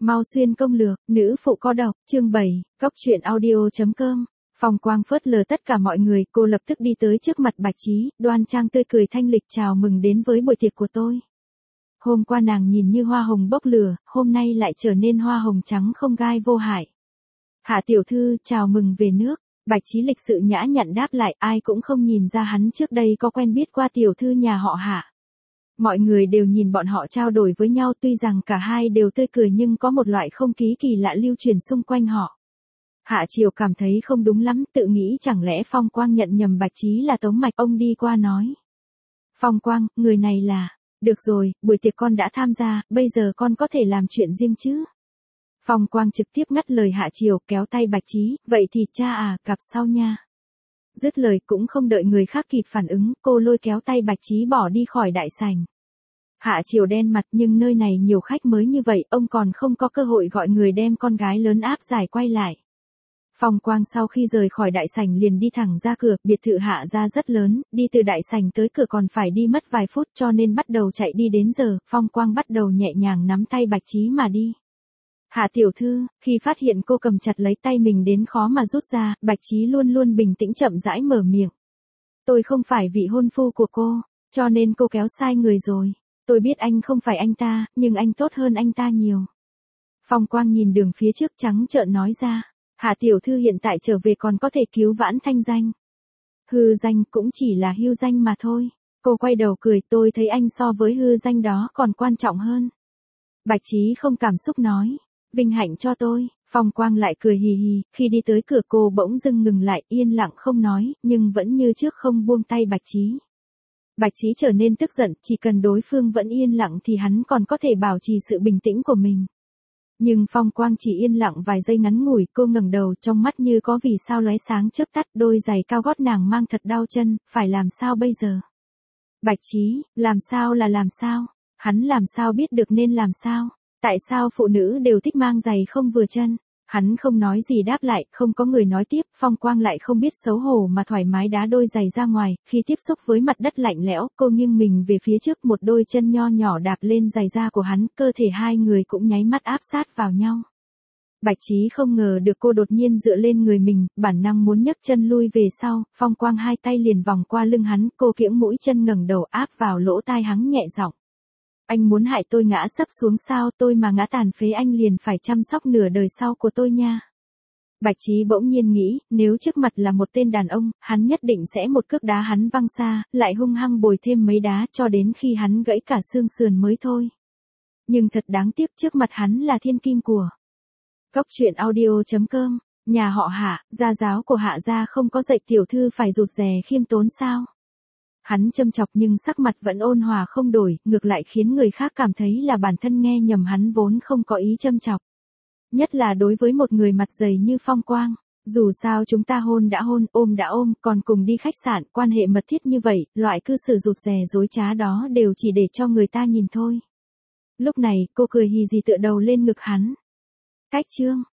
Mau xuyên công lược, nữ phụ có độc, chương 7, Cóc truyện audio.com. Phong Quang phớt lờ tất cả mọi người, cô lập tức đi tới trước mặt Bạch Trí, đoan trang tươi cười thanh lịch chào mừng đến với buổi tiệc của tôi. Hôm qua nàng nhìn như hoa hồng bốc lửa, hôm nay lại trở nên hoa hồng trắng không gai vô hại. Hạ tiểu thư, chào mừng về nước. Bạch Trí lịch sự nhã nhặn đáp lại, ai cũng không nhìn ra hắn trước đây có quen biết qua tiểu thư nhà họ Hạ. Mọi người đều nhìn bọn họ trao đổi với nhau, tuy rằng cả hai đều tươi cười nhưng có một loại không khí kỳ lạ lưu truyền xung quanh họ. Hạ Triều cảm thấy không đúng lắm, tự nghĩ chẳng lẽ Phong Quang nhận nhầm Bạch Trí là Tống Mạch. Ông đi qua nói: Phong Quang, người này là... Được rồi, buổi tiệc con đã tham gia, bây giờ con có thể làm chuyện riêng chứ? Phong Quang trực tiếp ngắt lời Hạ Triều, kéo tay Bạch Trí, vậy thì cha à, gặp sau nha. Dứt lời cũng không đợi người khác kịp phản ứng, cô lôi kéo tay Bạch Trí bỏ đi khỏi đại sảnh. Hạ Triều đen mặt, nhưng nơi này nhiều khách mới như vậy, ông còn không có cơ hội gọi người đem con gái lớn áp giải quay lại. Phong Quang sau khi rời khỏi đại sảnh liền đi thẳng ra cửa, biệt thự Hạ gia rất lớn, đi từ đại sảnh tới cửa còn phải đi mất vài phút, cho nên bắt đầu chạy đi đến giờ, Phong Quang bắt đầu nhẹ nhàng nắm tay Bạch Trí mà đi. Hạ tiểu thư, khi phát hiện cô cầm chặt lấy tay mình đến khó mà rút ra, Bạch Trí luôn luôn bình tĩnh chậm rãi mở miệng. Tôi không phải vị hôn phu của cô, cho nên cô kéo sai người rồi. Tôi biết anh không phải anh ta, nhưng anh tốt hơn anh ta nhiều. Phong Quang nhìn đường phía trước trắng trợn nói ra. Hạ tiểu thư hiện tại trở về còn có thể cứu vãn thanh danh. Hư danh cũng chỉ là hưu danh mà thôi. Cô quay đầu cười, tôi thấy anh so với hư danh đó còn quan trọng hơn. Bạch Trí không cảm xúc nói. Vinh hạnh cho tôi. Phong Quang lại cười hì hì, khi đi tới cửa cô bỗng dưng ngừng lại, yên lặng không nói, nhưng vẫn như trước không buông tay Bạch Trí. Bạch Trí trở nên tức giận, chỉ cần đối phương vẫn yên lặng thì hắn còn có thể bảo trì sự bình tĩnh của mình. Nhưng Phong Quang chỉ yên lặng vài giây ngắn ngủi, cô ngẩng đầu, trong mắt như có vì sao lóe sáng chớp tắt, đôi giày cao gót nàng mang thật đau chân, phải làm sao bây giờ? Bạch Trí, làm sao là làm sao? Hắn làm sao biết được nên làm sao? Tại sao phụ nữ đều thích mang giày không vừa chân? Hắn không nói gì đáp lại, không có người nói tiếp, Phong Quang lại không biết xấu hổ mà thoải mái đá đôi giày ra ngoài, khi tiếp xúc với mặt đất lạnh lẽo, cô nghiêng mình về phía trước, một đôi chân nho nhỏ đạp lên giày da của hắn, cơ thể hai người cũng nháy mắt áp sát vào nhau. Bạch Trí không ngờ được cô đột nhiên dựa lên người mình, bản năng muốn nhấc chân lui về sau, Phong Quang hai tay liền vòng qua lưng hắn, cô kiễng mũi chân ngẩng đầu áp vào lỗ tai hắn nhẹ giọng. Anh muốn hại tôi ngã sấp xuống sao? Tôi mà ngã tàn phế anh liền phải chăm sóc nửa đời sau của tôi nha. Bạch Trí bỗng nhiên nghĩ, nếu trước mặt là một tên đàn ông, hắn nhất định sẽ một cước đá hắn văng xa, lại hung hăng bồi thêm mấy đá cho đến khi hắn gãy cả xương sườn mới thôi. Nhưng thật đáng tiếc, trước mặt hắn là thiên kim của Cóc truyện audio.com. Nhà họ Hạ, gia giáo của Hạ gia không có dạy tiểu thư phải rụt rè khiêm tốn sao? Hắn châm chọc nhưng sắc mặt vẫn ôn hòa không đổi, ngược lại khiến người khác cảm thấy là bản thân nghe nhầm, hắn vốn không có ý châm chọc. Nhất là đối với một người mặt dày như Phong Quang. Dù sao chúng ta hôn đã hôn, ôm đã ôm, còn cùng đi khách sạn, quan hệ mật thiết như vậy, loại cư xử rụt rè dối trá đó đều chỉ để cho người ta nhìn thôi. Lúc này, cô cười hì hì tựa đầu lên ngực hắn. Cách chương